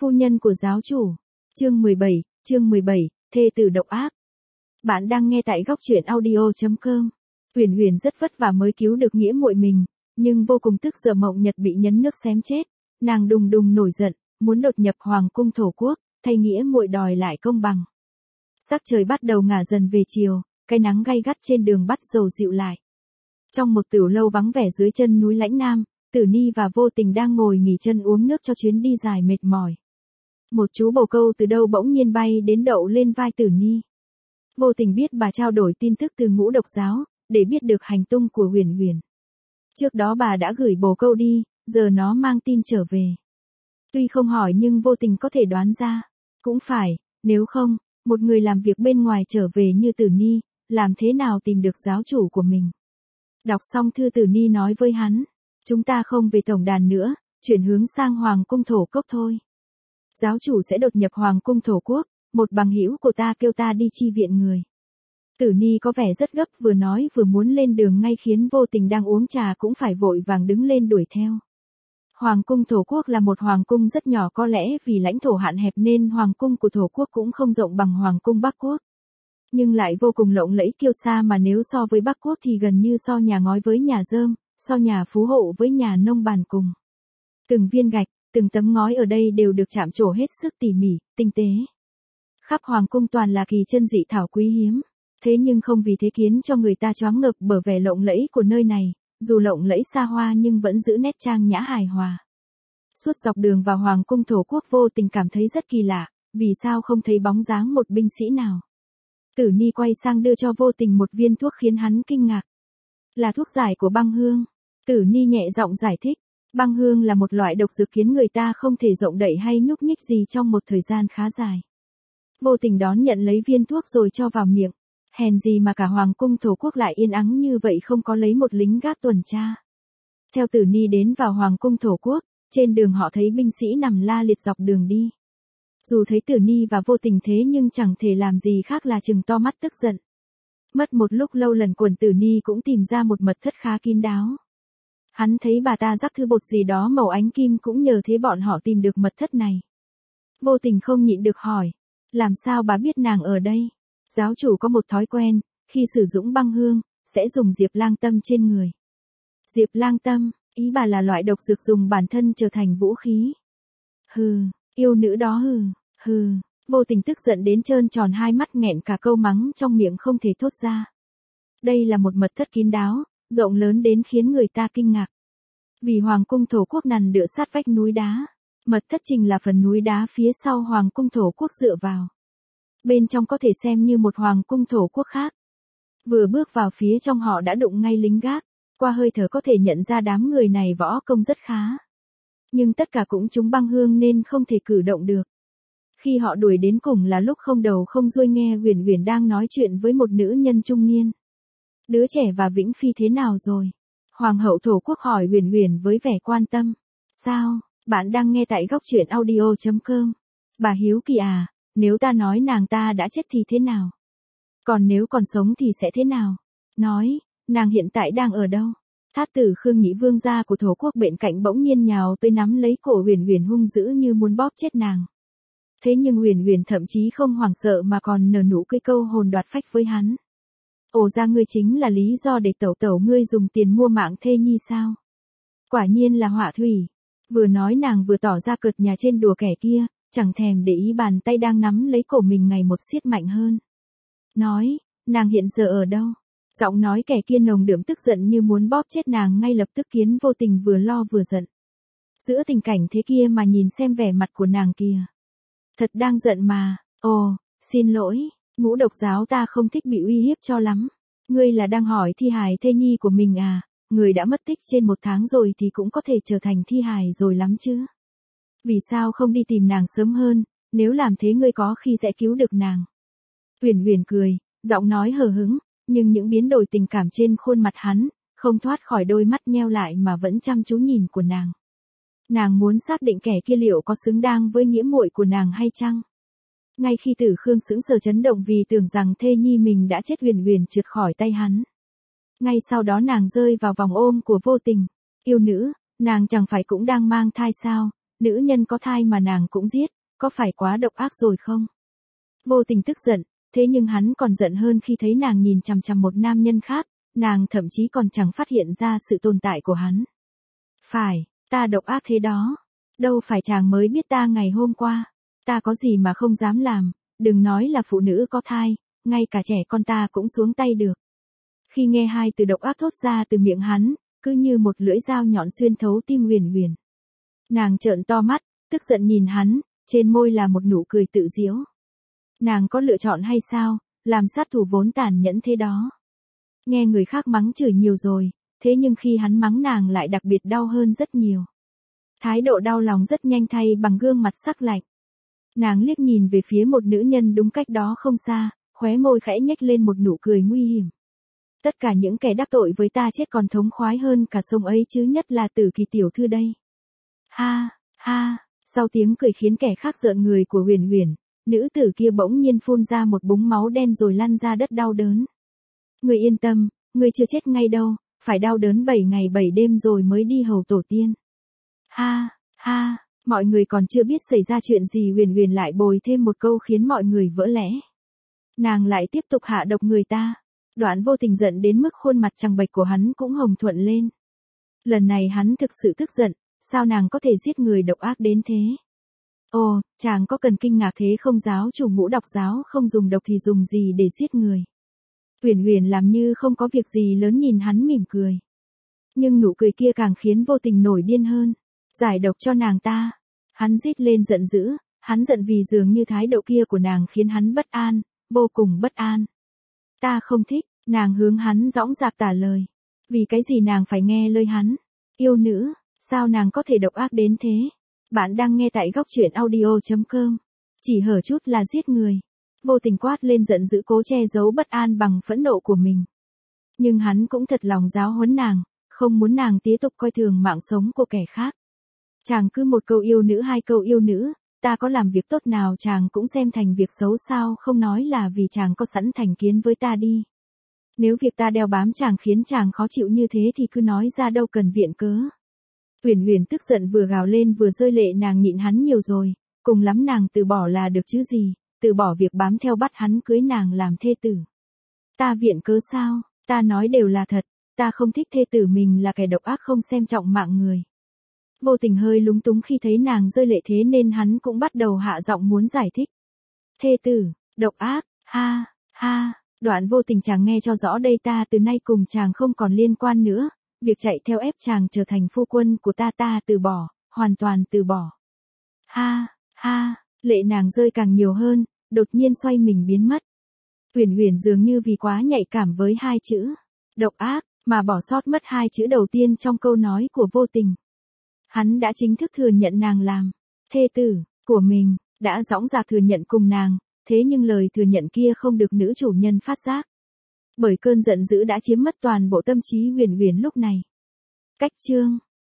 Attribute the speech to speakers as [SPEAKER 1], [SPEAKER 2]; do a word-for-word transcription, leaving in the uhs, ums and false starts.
[SPEAKER 1] Phu nhân của giáo chủ. Chương mười bảy, chương mười bảy, thê tử độc ác. Bạn đang nghe tại góc truyện audio chấm com. Huyền Huyền rất vất vả mới cứu được nghĩa muội mình, nhưng vô cùng tức giờ Mộng Nhật bị nhấn nước xém chết, nàng đùng đùng nổi giận, muốn đột nhập hoàng cung thổ quốc, thay nghĩa muội đòi lại công bằng. Sắc trời bắt đầu ngả dần về chiều, cái nắng gay gắt trên đường bắt dầu dịu lại. Trong một tiểu lâu vắng vẻ dưới chân núi Lãnh Nam, Tử Ni và Vô Tình đang ngồi nghỉ chân uống nước cho chuyến đi dài mệt mỏi. Một chú bồ câu từ đâu bỗng nhiên bay đến đậu lên vai Tử Ni. Vô Tình biết bà trao đổi tin tức từ Ngũ Độc giáo, để biết được hành tung của Huyền Huyền. Trước đó bà đã gửi bồ câu đi, giờ nó mang tin trở về. Tuy không hỏi nhưng Vô Tình có thể đoán ra. Cũng phải, nếu không, một người làm việc bên ngoài trở về như Tử Ni, làm thế nào tìm được giáo chủ của mình. Đọc xong thư Tử Ni nói với hắn, chúng ta không về tổng đàn nữa, chuyển hướng sang hoàng cung thổ cốc thôi. Giáo chủ sẽ đột nhập hoàng cung thổ quốc, một bằng hữu của ta kêu ta đi chi viện người. Tử Ni có vẻ rất gấp, vừa nói vừa muốn lên đường ngay khiến Vô Tình đang uống trà cũng phải vội vàng đứng lên đuổi theo. Hoàng cung thổ quốc là một hoàng cung rất nhỏ, có lẽ vì lãnh thổ hạn hẹp nên hoàng cung của thổ quốc cũng không rộng bằng hoàng cung Bắc quốc. Nhưng lại vô cùng lộng lẫy kiêu sa, mà nếu so với Bắc quốc thì gần như so nhà ngói với nhà rơm, so nhà phú hộ với nhà nông bàn cùng. Từng viên gạch, từng tấm ngói ở đây đều được chạm trổ hết sức tỉ mỉ, tinh tế. Khắp hoàng cung toàn là kỳ chân dị thảo quý hiếm, thế nhưng không vì thế khiến cho người ta choáng ngợp bởi vẻ lộng lẫy của nơi này, dù lộng lẫy xa hoa nhưng vẫn giữ nét trang nhã hài hòa. Suốt dọc đường vào hoàng cung thổ quốc, Vô Tình cảm thấy rất kỳ lạ, vì sao không thấy bóng dáng một binh sĩ nào. Tử Ni quay sang đưa cho Vô Tình một viên thuốc khiến hắn kinh ngạc. Là thuốc giải của băng hương. Tử Ni nhẹ giọng giải thích, băng hương là một loại độc dược khiến người ta không thể động đậy hay nhúc nhích gì trong một thời gian khá dài. Vô Tình đón nhận lấy viên thuốc rồi cho vào miệng. Hèn gì mà cả hoàng cung thổ quốc lại yên ắng như vậy, không có lấy một lính gác tuần tra. Theo Tử Ni đến vào hoàng cung thổ quốc, trên đường họ thấy binh sĩ nằm la liệt dọc đường đi. Dù thấy Tử Ni và Vô Tình thế nhưng chẳng thể làm gì khác là trừng to mắt tức giận. Mất một lúc lâu lần quần, Tử Ni cũng tìm ra một mật thất khá kín đáo. Hắn thấy bà ta rắc thứ bột gì đó màu ánh kim, cũng nhờ thế bọn họ tìm được mật thất này. Vô Tình không nhịn được hỏi, làm sao bà biết nàng ở đây? Giáo chủ có một thói quen, khi sử dụng băng hương, sẽ dùng diệp lang tâm trên người. Diệp lang tâm, ý bà là loại độc dược dùng bản thân trở thành vũ khí. Hừ, yêu nữ đó hừ, hừ. Vô Tình tức giận đến trơn tròn hai mắt, nghẹn cả câu mắng trong miệng không thể thốt ra. Đây là một mật thất kín đáo, rộng lớn đến khiến người ta kinh ngạc. Vì hoàng cung thổ quốc nằm tựa sát vách núi đá, mật thất chính là phần núi đá phía sau hoàng cung thổ quốc dựa vào. Bên trong có thể xem như một hoàng cung thổ quốc khác. Vừa bước vào phía trong họ đã đụng ngay lính gác, qua hơi thở có thể nhận ra đám người này võ công rất khá. Nhưng tất cả cũng trúng băng hương nên không thể cử động được. Khi họ đuổi đến cùng là lúc không đầu không xuôi nghe Huyền Huyền đang nói chuyện với một nữ nhân trung niên. Đứa trẻ và Vĩnh Phi thế nào rồi? Hoàng hậu thổ quốc hỏi Huyền Huyền với vẻ quan tâm. Sao, bạn đang nghe tại góc truyện audio chấm com. Bà hiếu kỳ à, nếu ta nói nàng ta đã chết thì thế nào? Còn nếu còn sống thì sẽ thế nào? Nói, nàng hiện tại đang ở đâu? Thát tử Khương Nhĩ vương gia của thổ quốc bên cạnh bỗng nhiên nhào tới nắm lấy cổ Huyền Huyền hung dữ như muốn bóp chết nàng. Thế nhưng Huyền Huyền thậm chí không hoảng sợ mà còn nở nụ cười câu hồn đoạt phách với hắn. Ồ, ra ngươi chính là lý do để tẩu tẩu ngươi dùng tiền mua mạng thê nhi sao? Quả nhiên là họa thủy. Vừa nói nàng vừa tỏ ra cợt nhà trên đùa kẻ kia, chẳng thèm để ý bàn tay đang nắm lấy cổ mình ngày một siết mạnh hơn. Nói, nàng hiện giờ ở đâu? Giọng nói kẻ kia nồng đượm tức giận như muốn bóp chết nàng ngay lập tức, khiến Vô Tình vừa lo vừa giận. Giữa tình cảnh thế kia mà nhìn xem vẻ mặt của nàng kìa. Thật đang giận mà. Ồ, xin lỗi, Ngũ Độc giáo ta không thích bị uy hiếp cho lắm. Ngươi là đang hỏi thi hài thê nhi của mình à? Người đã mất tích trên một tháng rồi thì cũng có thể trở thành thi hài rồi lắm chứ. Vì sao không đi tìm nàng sớm hơn, nếu làm thế ngươi có khi sẽ cứu được nàng. Huyền Huyền cười, giọng nói hờ hững, nhưng những biến đổi tình cảm trên khuôn mặt hắn, không thoát khỏi đôi mắt nheo lại mà vẫn chăm chú nhìn của nàng. Nàng muốn xác định kẻ kia liệu có xứng đáng với nghĩa muội của nàng hay chăng? Ngay khi Tử Khương sững sờ chấn động vì tưởng rằng thê nhi mình đã chết, Huyền Huyền trượt khỏi tay hắn. Ngay sau đó nàng rơi vào vòng ôm của Vô Tình. Yêu nữ, nàng chẳng phải cũng đang mang thai sao? nữ nhân có thai mà nàng cũng giết, có phải quá độc ác rồi không? Vô Tình tức giận, thế nhưng hắn còn giận hơn khi thấy nàng nhìn chằm chằm một nam nhân khác, nàng thậm chí còn chẳng phát hiện ra sự tồn tại của hắn. Phải, ta độc ác thế đó. Đâu phải chàng mới biết ta ngày hôm qua. Ta có gì mà không dám làm, đừng nói là phụ nữ có thai, ngay cả trẻ con ta cũng xuống tay được. Khi nghe hai từ độc ác thốt ra từ miệng hắn, cứ như một lưỡi dao nhọn xuyên thấu tim Huyền Huyền. Nàng trợn to mắt, tức giận nhìn hắn, trên môi là một nụ cười tự giễu. Nàng có lựa chọn hay sao, làm sát thủ vốn tàn nhẫn thế đó. Nghe người khác mắng chửi nhiều rồi, thế nhưng khi hắn mắng nàng lại đặc biệt đau hơn rất nhiều. Thái độ đau lòng rất nhanh thay bằng gương mặt sắc lạnh. Nàng liếc nhìn về phía một nữ nhân đúng cách đó không xa, khóe môi khẽ nhếch lên một nụ cười nguy hiểm. Tất cả những kẻ đắc tội với ta chết còn thống khoái hơn cả sông ấy chứ, nhất là Tử Kỳ tiểu thư đây. Ha, ha, sau tiếng cười khiến kẻ khác rợn người của Huyền Huyền, nữ tử kia bỗng nhiên phun ra một búng máu đen rồi lăn ra đất đau đớn. Ngươi yên tâm, ngươi chưa chết ngay đâu, phải đau đớn bảy ngày bảy đêm rồi mới đi hầu tổ tiên. Ha, ha, mọi người còn chưa biết xảy ra chuyện gì Huyền Huyền lại bồi thêm một câu khiến mọi người vỡ lẽ. Nàng lại tiếp tục hạ độc người ta. Đoạn Vô Tình giận đến mức khuôn mặt trắng bệch của hắn cũng hồng thuận lên. Lần này hắn thực sự tức giận, sao nàng có thể giết người độc ác đến thế? Ồ, chàng có cần kinh ngạc thế không, giáo chủ Ngũ Độc giáo không dùng độc thì dùng gì để giết người? Huyền Huyền làm như không có việc gì lớn nhìn hắn mỉm cười. Nhưng nụ cười kia càng khiến Vô Tình nổi điên hơn. Giải độc cho nàng ta. Hắn rít lên giận dữ, hắn giận vì dường như thái độ kia của nàng khiến hắn bất an, vô cùng bất an. Ta không thích, nàng hướng hắn dõng dạc tả lời. Vì cái gì nàng phải nghe lời hắn? Yêu nữ, sao nàng có thể độc ác đến thế? Bạn đang nghe tại góc truyện audio chấm com. Chỉ hở chút là giết người. Vô Tình quát lên giận dữ cố che giấu bất an bằng phẫn nộ của mình. Nhưng hắn cũng thật lòng giáo huấn nàng, không muốn nàng tiếp tục coi thường mạng sống của kẻ khác. Chàng cứ một câu yêu nữ hai câu yêu nữ, ta có làm việc tốt nào chàng cũng xem thành việc xấu sao, không nói là vì chàng có sẵn thành kiến với ta đi. Nếu việc ta đeo bám chàng khiến chàng khó chịu như thế thì cứ nói ra, đâu cần viện cớ. Huyền Huyền tức giận vừa gào lên vừa rơi lệ, nàng nhịn hắn nhiều rồi, cùng lắm nàng từ bỏ là được chứ gì, từ bỏ việc bám theo bắt hắn cưới nàng làm thê tử. Ta viện cớ sao, ta nói đều là thật, ta không thích thê tử mình là kẻ độc ác không xem trọng mạng người. Vô Tình hơi lúng túng khi thấy nàng rơi lệ thế nên hắn cũng bắt đầu hạ giọng muốn giải thích. Thê tử, độc ác, ha, ha, Đoạn Vô Tình chàng nghe cho rõ đây, ta từ nay cùng chàng không còn liên quan nữa, việc chạy theo ép chàng trở thành phu quân của ta ta từ bỏ, hoàn toàn từ bỏ. Ha, ha, lệ nàng rơi càng nhiều hơn, đột nhiên xoay mình biến mất. Huyền Huyền dường như vì quá nhạy cảm với hai chữ độc ác mà bỏ sót mất hai chữ đầu tiên trong câu nói của Vô Tình. Hắn đã chính thức thừa nhận nàng làm thê tử của mình, đã dõng dạc thừa nhận cùng nàng, thế nhưng lời thừa nhận kia không được nữ chủ nhân phát giác. Bởi cơn giận dữ đã chiếm mất toàn bộ tâm trí Huyền Huyền lúc này. Cách chương